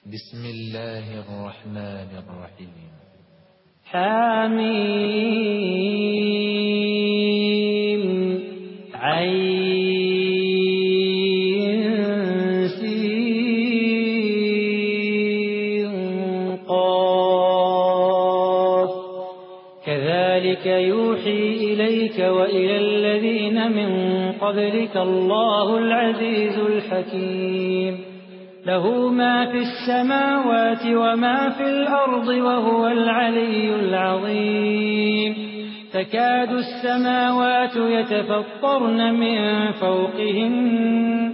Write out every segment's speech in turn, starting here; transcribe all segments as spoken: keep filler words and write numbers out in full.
بسم الله الرحمن الرحيم. حميم عين سين قاف كذلك يوحي إليك وإلى الذين من قبلك الله العزيز الحكيم له ما في السماوات وما في الأرض وهو العلي العظيم تكاد السماوات يتفطرن من فوقهن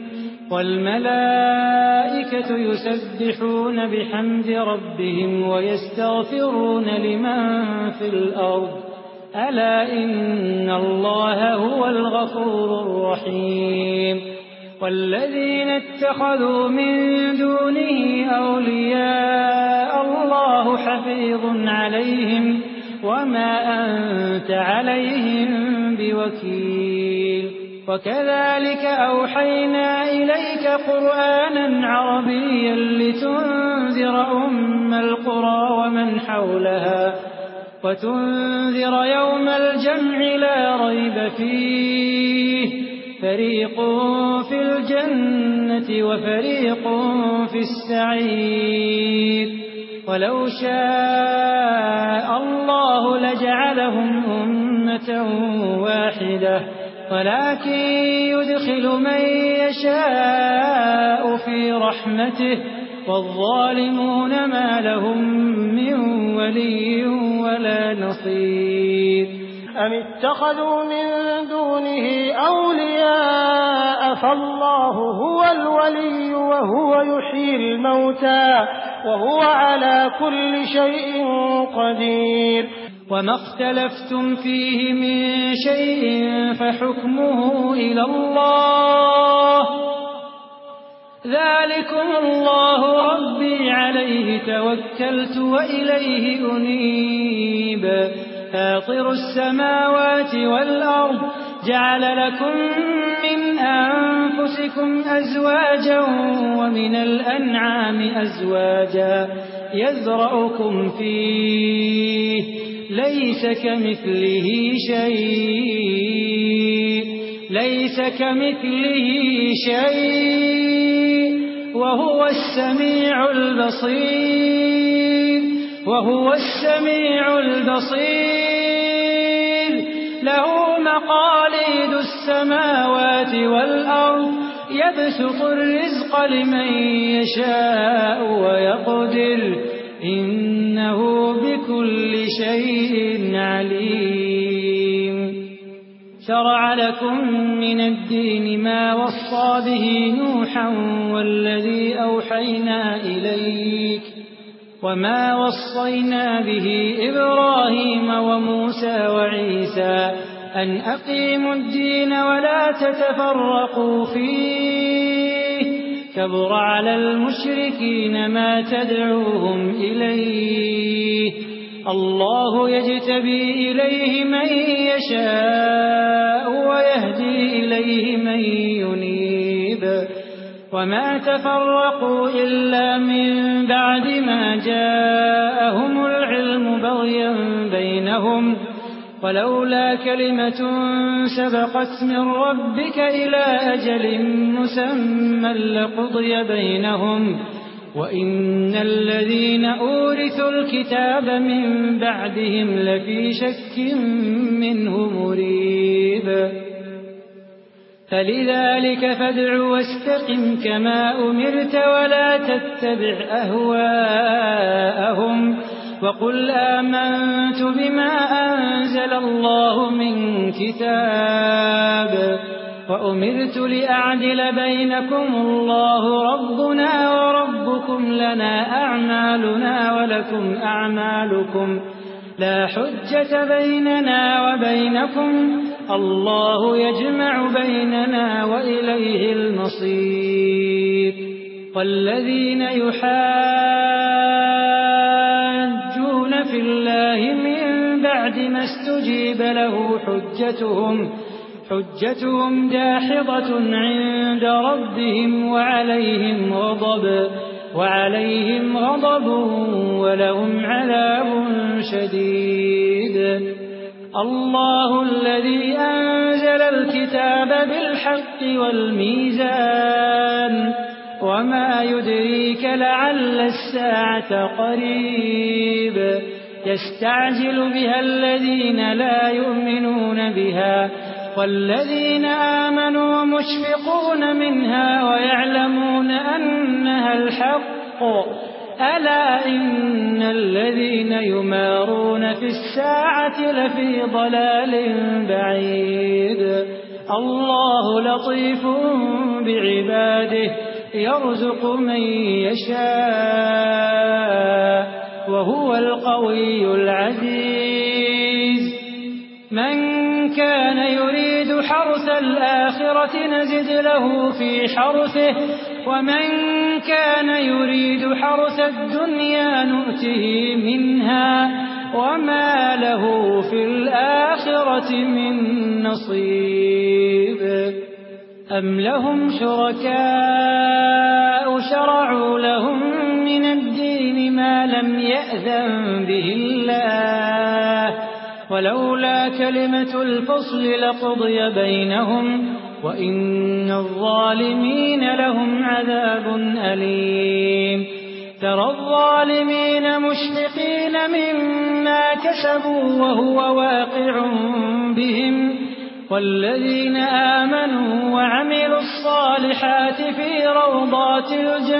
والملائكة يسبحون بحمد ربهم ويستغفرون لمن في الأرض ألا إن الله هو الغفور الرحيم والذين اتخذوا من دونه أولياء الله حفيظ عليهم وما أنت عليهم بوكيل وكذلك أوحينا إليك قرآنا عربيا لتنذر أم القرى ومن حولها وتنذر يوم الجمع لا ريب فيه فريق في الجنة وفريق في السعير ولو شاء الله لجعلهم أمة واحدة ولكن يدخل من يشاء في رحمته والظالمون ما لهم من ولي ولا نصير أم اتخذوا من دونه أولياء فالله هو الولي وهو يحيي الموتى وهو على كل شيء قدير وما اختلفتم فيه من شيء فحكمه إلى الله ذلكم الله ربي عليه توكلت وإليه أنيب فاطر السماوات والأرض جعل لكم من أنفسكم أزواجا ومن الأنعام أزواجا يذرأكم فيه ليس كمثله شيء ليس كمثله شيء وهو السميع البصير وهو السميع البصير له مقاليد السماوات والأرض يبسط الرزق لمن يشاء ويقدر إنه بكل شيء عليم شرع لكم من الدين ما وصى به نوحا والذي أوحينا إليك وما وصينا به إبراهيم وموسى وعيسى أن أقيموا الدين ولا تتفرقوا فيه كبر على المشركين ما تدعوهم إليه الله يجتبي إليه من يشاء ويهدي إليه من ينيب وما تفرقوا إلا من بعد ما جاءهم العلم بغيا بينهم ولولا كلمة سبقت من ربك إلى أجل مسمى لقضي بينهم وإن الذين أورثوا الكتاب من بعدهم لفي شك منه مريب فلذلك فادع واستقم كما أمرت ولا تتبع أهواءهم وقل آمنت بما أنزل الله من كتاب وأمرت لأعدل بينكم الله ربنا وربكم لنا أعمالنا ولكم أعمالكم لا حجة بيننا وبينكم الله يجمع بيننا وإليه المصير والذين يحاجون في الله من بعد ما استجيب له حجتهم حجتهم داحضة عند ربهم وعليهم غضب وعليهم غضب ولهم عذاب شديد. الله الذي أنزل الكتاب بالحق والميزان وما يدريك لعل الساعة قريب يستعجل بها الذين لا يؤمنون بها والذين آمنوا مشفقون منها ويعلمون أنها الحق ألا إن الذين يمارون في الساعة لفي ضلال بعيد. الله لطيف بعباده يرزق من يشاء وهو القوي العزيز. من كان يريد حرث الآخرة نزد له في حرثه ومن كان يريد حرث الدنيا نؤته منها وما له في الآخرة من نصيب. أم لهم شركاء شرعوا لهم من الدين ما لم يأذن به الله ولولا كلمة الفصل لقضي بينهم وإن الظالمين لهم عذاب أليم. ترى الظالمين مشفقين مما كسبوا وهو واقع بهم والذين آمنوا وعملوا الصالحات في روضات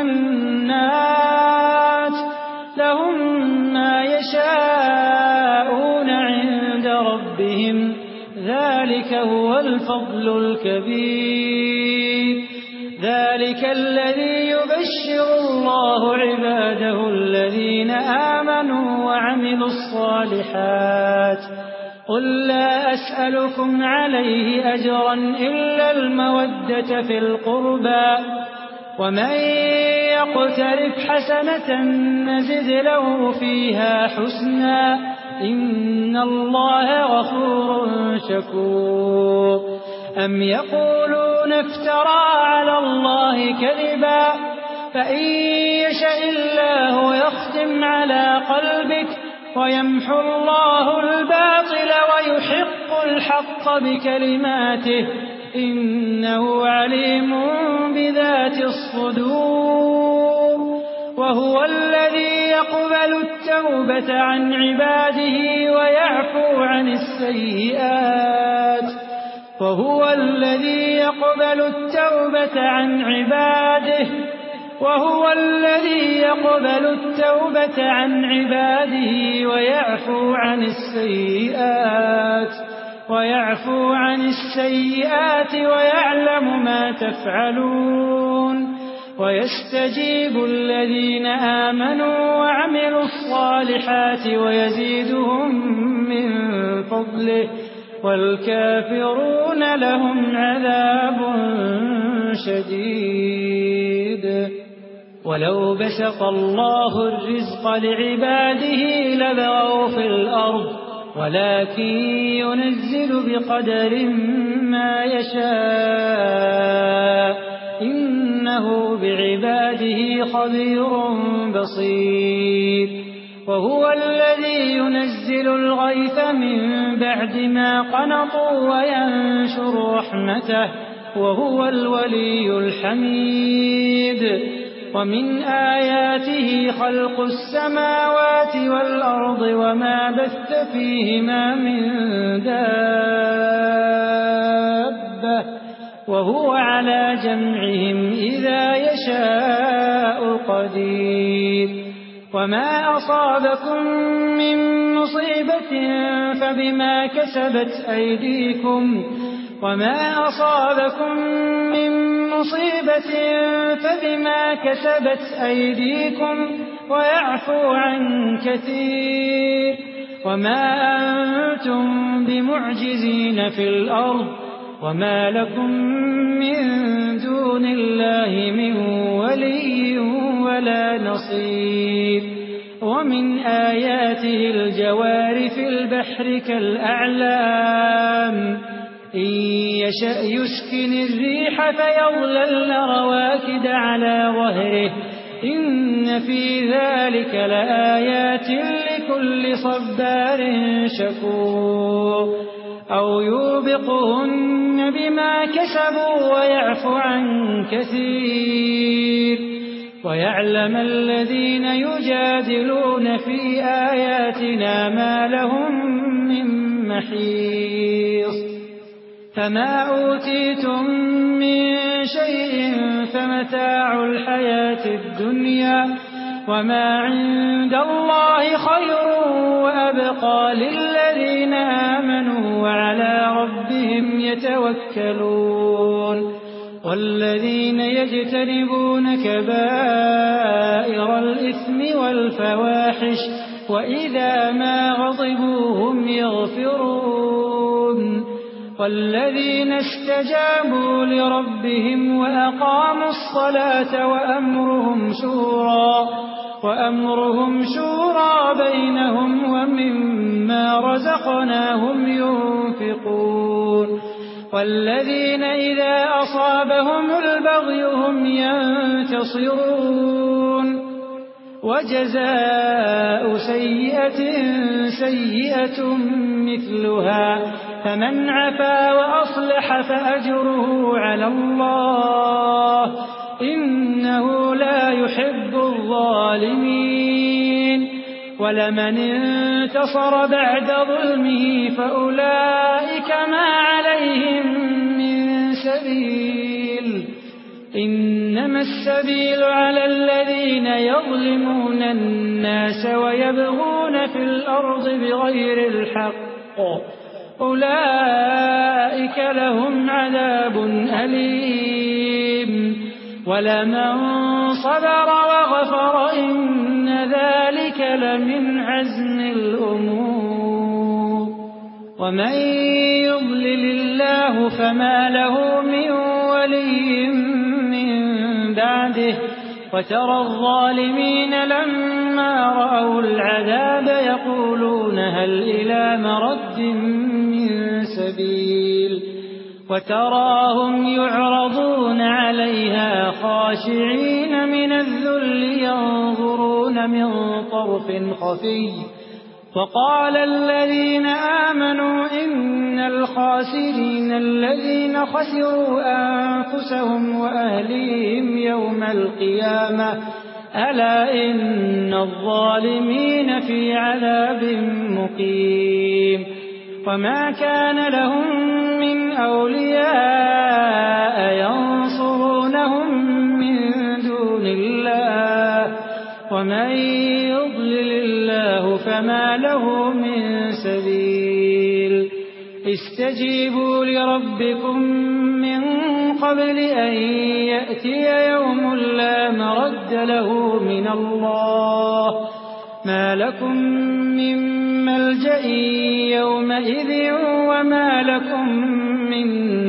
الجنات لهم ما يشاءون عند ربهم ذلك هو الفضل الكبير. ذلك الذي يبشر الله عباده الذين آمنوا وعملوا الصالحات. قل لا أسألكم عليه أجرا إلا المودة في القربى ومن يقترف حسنة نزد له فيها حسنا إن الله غفور شكور. أم يقولون افترى على الله كذبا فإن يشاء الله يختم على قلبك ويمحو الله الباطل ويحق الحق بكلماته إنه عليم بذات الصدور. وهو الذي يقبل التوبة عن عباده ويعفو عن السيئات وهو الذي يقبل التوبة عن عباده وهو الذي يقبل التوبة عن عباده ويعفو عن السيئات ويعفو عن السيئات ويعلم ما تفعلون. ويستجيب الذين آمنوا وعملوا الصالحات ويزيدهم من فضله والكافرون لهم عذاب شديد. ولو بسط الله الرزق لعباده لبغوا في الأرض ولكن ينزل بقدر ما يشاء إنه بعباده خبير بصير. وهو الذي ينزل الغيث من بعد ما قنطوا وينشر رحمته وهو الولي الحميد. ومن آياته خلق السماوات والأرض وما بث فيهما من دابة وهو على جمعهم إذا يشاء قدير. وما أصابكم من مصيبة فبما كسبت أيديكم وما أصابكم من مصيبة فبما كسبت أيديكم ويعفو عن كثير. وما أنتم بمعجزين في الأرض وما لكم من دون الله من ولي ولا نصير. ومن آياته الجوار في البحر كالأعلام إن يشأ يسكن الريح فيظللن رواكد على ظهره إن في ذلك لآيات لكل صبار شكور أو يوبقهن بما كسبوا ويعفو عن كثير ويعلم الذين يجادلون في آياتنا ما لهم من محيص فما أوتيتم من شيء فمتاع الحياة الدنيا وما عند الله خير وأبقى للذين آمنوا وعلى ربهم يتوكلون والذين يجتنبون كبائر الإثم والفواحش وإذا ما غضبوا هم يغفرون والذين استجابوا لربهم وأقاموا الصلاة وأمرهم شورى وأمرهم شورى بينهم ومما رزقناهم ينفقون والذين إذا أصابهم البغي هم ينتصرون وجزاء سيئة سيئة مثلها فمن عفا وأصلح فأجره على الله إنه لا يحب الظالمين ولمن انتصر بعد ظلمه فأولئك ما عليهم من سبيل إنما السبيل على الذين يظلمون الناس ويبغون في الأرض بغير الحق أولئك لهم عذاب أليم ولمن صبر وغفر إن ذلك لمن عزم الأمور ومن يضلل الله فما له من ولي من بعده وترى الظالمين لما رأوا العذاب يقولون هل إلى مرد من سبيل وتراهم يعرضون عليها خاشعين من الذل ينظرون من طرف خفي وقال الذين آمنوا إن الخاسرين الذين خسروا أنفسهم وأهليهم يوم القيامة ألا إن الظالمين في عذاب مقيم وما كان لهم من أولياء ينصرونهم من دون الله ومن يضلل الله فما له من سبيل استجيبوا لربكم من قبل أن يأتي يوم لا مرد له من الله ما لكم من ملجأ يومئذ وما لكم من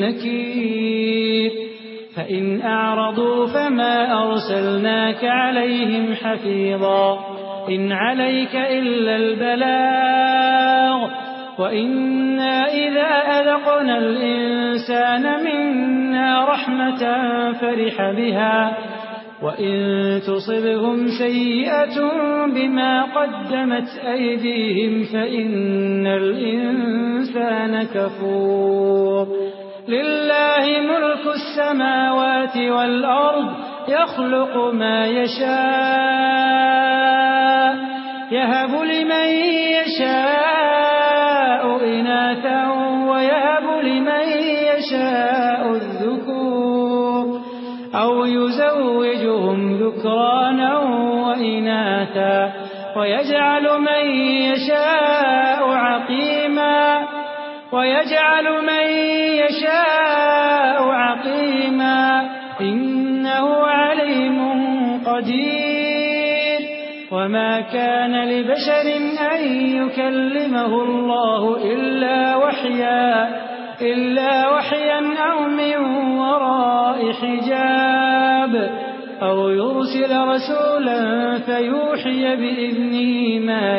نكير فإن أعرضوا فما أرسلناك عليهم حفيظا إن عليك إلا البلاغ وإنا إذا أذقنا الإنسان منا رحمة فرح بها وإن تصبهم سيئة بما قدمت أيديهم فإن الإنسان كفور لله ملك السماوات والأرض يخلق ما يشاء يهب لمن يشاء إناثا ويهب لمن يشاء الذكور أو يزوجهم ذكرانا وإناثا ويجعل من يشاء عقيما ويجعل من يشاء عقيما إنه عليم قدير وما كان لبشر أن يكلمه الله إلا وحيا إلا وحيا أو من وراء حجاب أو يرسل رسولا فيوحي بإذنه ما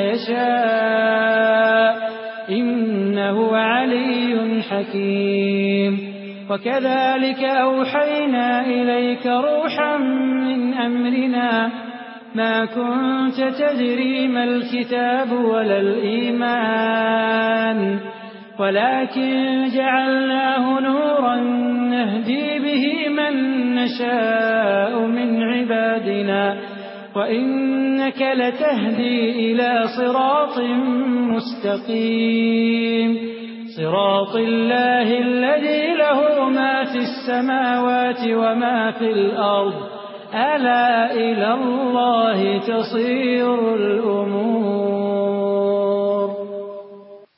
يشاء إنه علي حكيم وكذلك أوحينا إليك روحا من من أمرنا ما كنت تدري ما الكتاب ولا الإيمان ولكن جعلناه نورا نهدي به من نشاء من عبادنا وإنك لتهدي إلى صراط مستقيم صراط الله الذي له ما في السماوات وما في الأرض ألا إلى الله تصير الأمور